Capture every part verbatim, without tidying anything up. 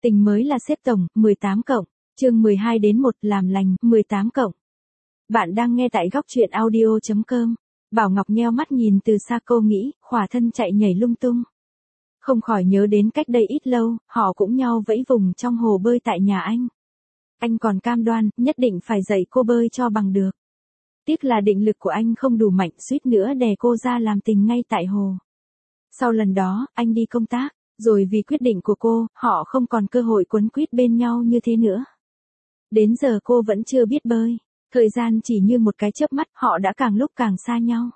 Tình mới là xếp tổng, mười tám cộng, chương mười hai đến một, làm lành, mười tám cộng. Bạn đang nghe tại góc truyện audio chấm com. Bảo Ngọc nheo mắt nhìn từ xa, cô nghĩ, khỏa thân chạy nhảy lung tung. Không khỏi nhớ đến cách đây ít lâu, họ cũng nhau vẫy vùng trong hồ bơi tại nhà anh. Anh còn cam đoan, nhất định phải dạy cô bơi cho bằng được. Tiếc là định lực của anh không đủ mạnh, suýt nữa đè cô ra làm tình ngay tại hồ. Sau lần đó, anh đi công tác, rồi vì quyết định của cô, họ không còn cơ hội quấn quýt bên nhau như thế nữa. Đến giờ cô vẫn chưa biết bơi. Thời gian chỉ như một cái chớp mắt, họ đã càng lúc càng xa nhau.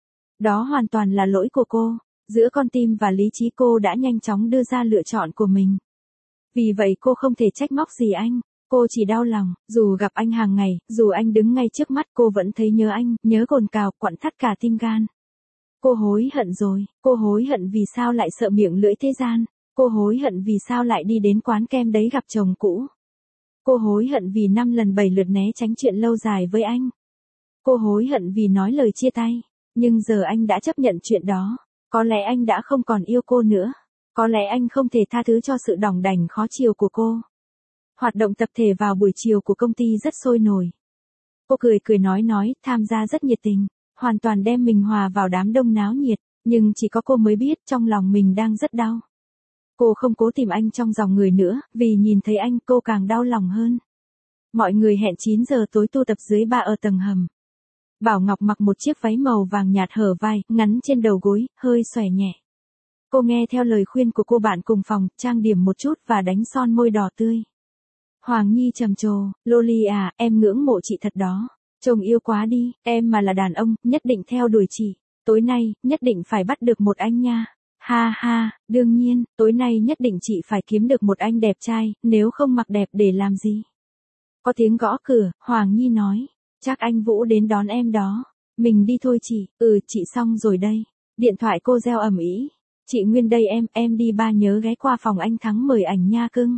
Đó hoàn toàn là lỗi của cô. Giữa con tim và lý trí cô đã nhanh chóng đưa ra lựa chọn của mình. Vì vậy cô không thể trách móc gì anh. Cô chỉ đau lòng, dù gặp anh hàng ngày, dù anh đứng ngay trước mắt, cô vẫn thấy nhớ anh, nhớ cồn cào, quặn thắt cả tim gan. Cô hối hận rồi, cô hối hận vì sao lại sợ miệng lưỡi thế gian. Cô hối hận vì sao lại đi đến quán kem đấy gặp chồng cũ. Cô hối hận vì năm lần bảy lượt né tránh chuyện lâu dài với anh. Cô hối hận vì nói lời chia tay. Nhưng giờ anh đã chấp nhận chuyện đó. Có lẽ anh đã không còn yêu cô nữa. Có lẽ anh không thể tha thứ cho sự đỏng đành khó chiều của cô. Hoạt động tập thể vào buổi chiều của công ty rất sôi nổi. Cô cười cười nói nói, tham gia rất nhiệt tình, hoàn toàn đem mình hòa vào đám đông náo nhiệt, nhưng chỉ có cô mới biết trong lòng mình đang rất đau. Cô không cố tìm anh trong dòng người nữa, vì nhìn thấy anh cô càng đau lòng hơn. Mọi người hẹn chín giờ tối tu tập dưới ba ở tầng hầm. Bảo Ngọc mặc một chiếc váy màu vàng nhạt hở vai, ngắn trên đầu gối, hơi xòe nhẹ. Cô nghe theo lời khuyên của cô bạn cùng phòng, trang điểm một chút và đánh son môi đỏ tươi. Hoàng Nhi trầm trồ, Loli à, em ngưỡng mộ chị thật đó. Chồng yêu quá đi, em mà là đàn ông, nhất định theo đuổi chị. Tối nay, nhất định phải bắt được một anh nha. Ha ha, đương nhiên, tối nay nhất định chị phải kiếm được một anh đẹp trai, nếu không mặc đẹp để làm gì. Có tiếng gõ cửa, Hoàng Nhi nói, chắc anh Vũ đến đón em đó. Mình đi thôi chị, ừ chị xong rồi đây. Điện thoại cô reo ầm ĩ. Chị Nguyên đây em, em đi ba nhớ ghé qua phòng anh Thắng mời ảnh nha cưng.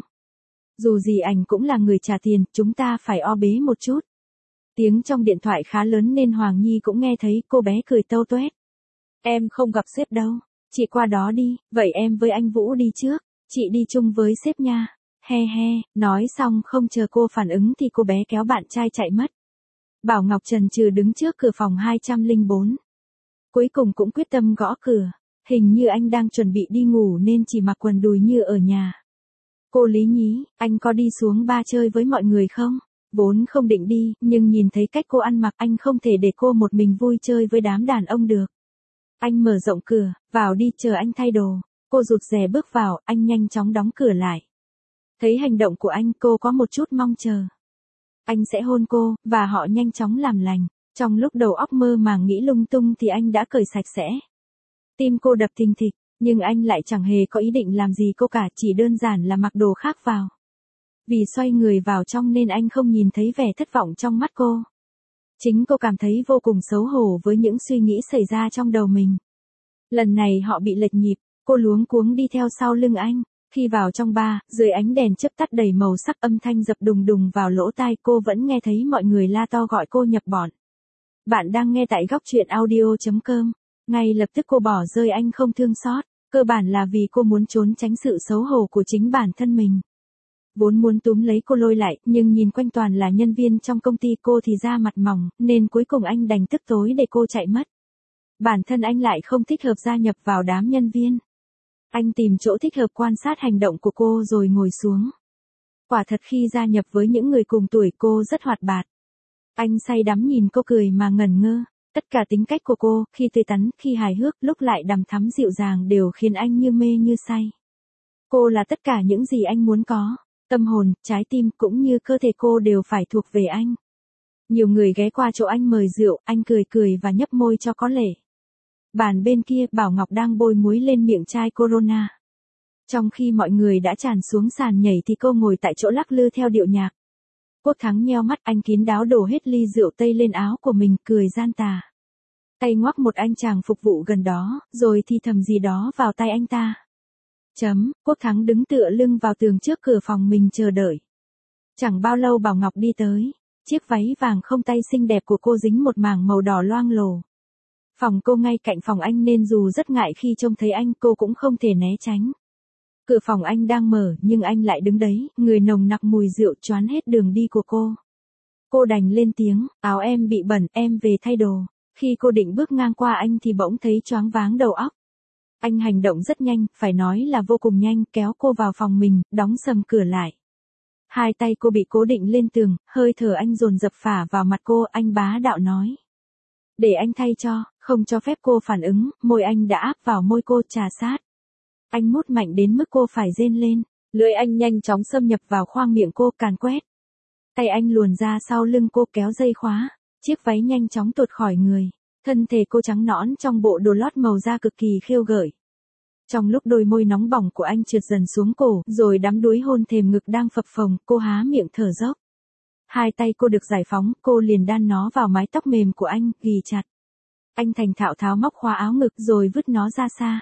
Dù gì ảnh cũng là người trả tiền, chúng ta phải o bế một chút. Tiếng trong điện thoại khá lớn nên Hoàng Nhi cũng nghe thấy, cô bé cười tâu tuét. Em không gặp sếp đâu, chị qua đó đi, vậy em với anh Vũ đi trước, chị đi chung với sếp nha. He he, nói xong không chờ cô phản ứng thì cô bé kéo bạn trai chạy mất. Bảo Ngọc chần chừ đứng trước cửa phòng hai không không bốn. Cuối cùng cũng quyết tâm gõ cửa, hình như anh đang chuẩn bị đi ngủ nên chỉ mặc quần đùi như ở nhà. Cô Lý nhí, anh có đi xuống ba chơi với mọi người không? Vốn không định đi, nhưng nhìn thấy cách cô ăn mặc anh không thể để cô một mình vui chơi với đám đàn ông được. Anh mở rộng cửa, vào đi chờ anh thay đồ. Cô rụt rè bước vào, anh nhanh chóng đóng cửa lại. Thấy hành động của anh cô có một chút mong chờ. Anh sẽ hôn cô, và họ nhanh chóng làm lành. Trong lúc đầu óc mơ màng nghĩ lung tung thì anh đã cởi sạch sẽ. Tim cô đập thình thịch. Nhưng anh lại chẳng hề có ý định làm gì cô cả, chỉ đơn giản là mặc đồ khác vào. Vì xoay người vào trong nên anh không nhìn thấy vẻ thất vọng trong mắt cô. Chính cô cảm thấy vô cùng xấu hổ với những suy nghĩ xảy ra trong đầu mình. Lần này họ bị lệch nhịp, cô luống cuống đi theo sau lưng anh. Khi vào trong bar, dưới ánh đèn chớp tắt đầy màu sắc âm thanh dập đùng đùng vào lỗ tai, cô vẫn nghe thấy mọi người la to gọi cô nhập bọn. Bạn đang nghe tại góc truyện audio chấm com. Ngay lập tức cô bỏ rơi anh không thương xót, cơ bản là vì cô muốn trốn tránh sự xấu hổ của chính bản thân mình. Vốn muốn túm lấy cô lôi lại, nhưng nhìn quanh toàn là nhân viên trong công ty cô thì da mặt mỏng, nên cuối cùng anh đành tức tối để cô chạy mất. Bản thân anh lại không thích hợp gia nhập vào đám nhân viên. Anh tìm chỗ thích hợp quan sát hành động của cô rồi ngồi xuống. Quả thật khi gia nhập với những người cùng tuổi cô rất hoạt bát. Anh say đắm nhìn cô cười mà ngẩn ngơ. Tất cả tính cách của cô, khi tươi tắn, khi hài hước, lúc lại đằm thắm dịu dàng đều khiến anh như mê như say. Cô là tất cả những gì anh muốn có. Tâm hồn, trái tim cũng như cơ thể cô đều phải thuộc về anh. Nhiều người ghé qua chỗ anh mời rượu, anh cười cười và nhấp môi cho có lệ. Bàn bên kia, Bảo Ngọc đang bôi muối lên miệng chai Corona. Trong khi mọi người đã tràn xuống sàn nhảy thì cô ngồi tại chỗ lắc lư theo điệu nhạc. Quốc Thắng nheo mắt, anh kín đáo đổ hết ly rượu tây lên áo của mình, cười gian tà. Tay ngoắc một anh chàng phục vụ gần đó, rồi thì thầm gì đó vào tay anh ta. Chấm, Quốc Thắng đứng tựa lưng vào tường trước cửa phòng mình chờ đợi. Chẳng bao lâu Bảo Ngọc đi tới. Chiếc váy vàng không tay xinh đẹp của cô dính một mảng màu đỏ loang lổ. Phòng cô ngay cạnh phòng anh nên dù rất ngại khi trông thấy anh, cô cũng không thể né tránh. Cửa phòng anh đang mở nhưng anh lại đứng đấy, người nồng nặc mùi rượu choán hết đường đi của cô. Cô đành lên tiếng, áo em bị bẩn, em về thay đồ. Khi cô định bước ngang qua anh thì bỗng thấy choáng váng đầu óc. Anh hành động rất nhanh, phải nói là vô cùng nhanh, kéo cô vào phòng mình, đóng sầm cửa lại. Hai tay cô bị cố định lên tường, hơi thở anh dồn dập phả vào mặt cô, anh bá đạo nói. Để anh thay cho, không cho phép cô phản ứng, môi anh đã áp vào môi cô trà sát. Anh mút mạnh đến mức cô phải rên lên, lưỡi anh nhanh chóng xâm nhập vào khoang miệng cô càn quét. Tay anh luồn ra sau lưng cô kéo dây khóa, chiếc váy nhanh chóng tuột khỏi người, thân thể cô trắng nõn trong bộ đồ lót màu da cực kỳ khiêu gợi. Trong lúc đôi môi nóng bỏng của anh trượt dần xuống cổ, rồi đắm đuối hôn thềm ngực đang phập phồng, cô há miệng thở dốc. Hai tay cô được giải phóng, cô liền đan nó vào mái tóc mềm của anh, ghì chặt. Anh thành thạo tháo móc khóa áo ngực rồi vứt nó ra xa.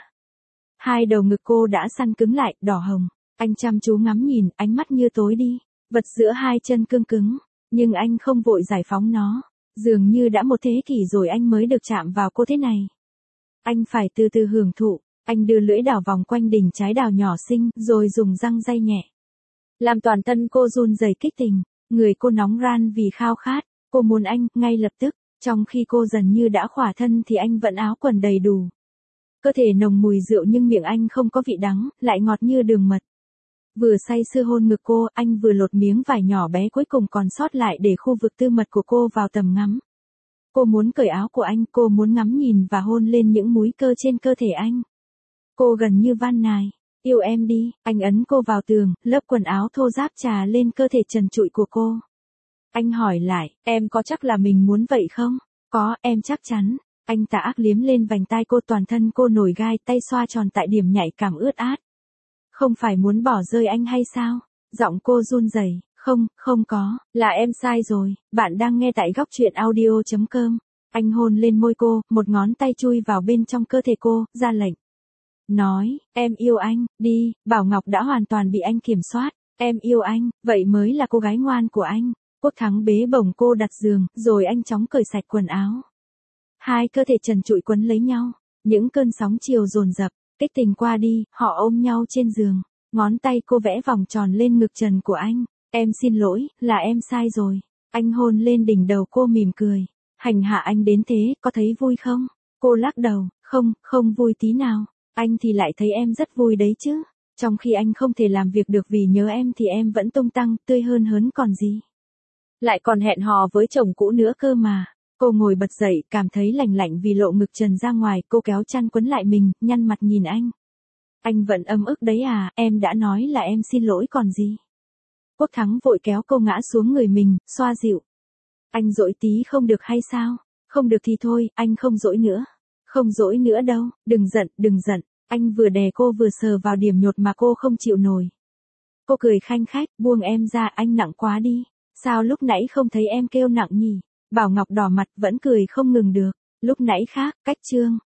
Hai đầu ngực cô đã săn cứng lại, đỏ hồng. Anh chăm chú ngắm nhìn, ánh mắt như tối đi. Vật giữa hai chân cương cứng, nhưng anh không vội giải phóng nó. Dường như đã một thế kỷ rồi anh mới được chạm vào cô thế này. Anh phải từ từ hưởng thụ. Anh đưa lưỡi đảo vòng quanh đỉnh trái đào nhỏ xinh, rồi dùng răng day nhẹ. Làm toàn thân cô run rẩy kích tình, người cô nóng ran vì khao khát, cô muốn anh, ngay lập tức. Trong khi cô dần như đã khỏa thân thì anh vẫn áo quần đầy đủ. Cơ thể nồng mùi rượu nhưng miệng anh không có vị đắng, lại ngọt như đường mật. Vừa say sưa hôn ngực cô, anh vừa lột miếng vải nhỏ bé cuối cùng còn sót lại để khu vực tư mật của cô vào tầm ngắm. Cô muốn cởi áo của anh, cô muốn ngắm nhìn và hôn lên những múi cơ trên cơ thể anh. Cô gần như van nài, yêu em đi, anh ấn cô vào tường, lớp quần áo thô ráp trà lên cơ thể trần trụi của cô. Anh hỏi lại, em có chắc là mình muốn vậy không? Có, em chắc chắn. Anh tà ác liếm lên vành tai cô, toàn thân cô nổi gai, tay xoa tròn tại điểm nhạy cảm ướt át. Không phải muốn bỏ rơi anh hay sao? Giọng cô run rẩy. Không, không có, là em sai rồi, bạn đang nghe tại góc truyện audio chấm com. Anh hôn lên môi cô, một ngón tay chui vào bên trong cơ thể cô, ra lệnh. Nói, em yêu anh, đi, Bảo Ngọc đã hoàn toàn bị anh kiểm soát. Em yêu anh, vậy mới là cô gái ngoan của anh. Quốc Thắng bế bổng cô đặt giường, rồi anh chóng cởi sạch quần áo. Hai cơ thể trần trụi quấn lấy nhau, những cơn sóng chiều dồn dập, kích tình qua đi, họ ôm nhau trên giường. Ngón tay cô vẽ vòng tròn lên ngực trần của anh. Em xin lỗi, là em sai rồi. Anh hôn lên đỉnh đầu cô mỉm cười. Hành hạ anh đến thế, có thấy vui không? Cô lắc đầu, không, không vui tí nào. Anh thì lại thấy em rất vui đấy chứ. Trong khi anh không thể làm việc được vì nhớ em thì em vẫn tung tăng, tươi hơn hớn còn gì. Lại còn hẹn hò với chồng cũ nữa cơ mà. Cô ngồi bật dậy, cảm thấy lạnh lạnh vì lộ ngực trần ra ngoài, cô kéo chăn quấn lại mình, nhăn mặt nhìn anh. Anh vẫn ấm ức đấy à, em đã nói là em xin lỗi còn gì. Quốc Thắng vội kéo cô ngã xuống người mình, xoa dịu. Anh dỗi tí không được hay sao? Không được thì thôi, anh không dỗi nữa. Không dỗi nữa đâu, đừng giận, đừng giận. Anh vừa đè cô vừa sờ vào điểm nhột mà cô không chịu nổi. Cô cười khanh khách, buông em ra, anh nặng quá đi. Sao lúc nãy không thấy em kêu nặng nhỉ? Bảo Ngọc đỏ mặt vẫn cười không ngừng được. Lúc nãy khác, cách chương.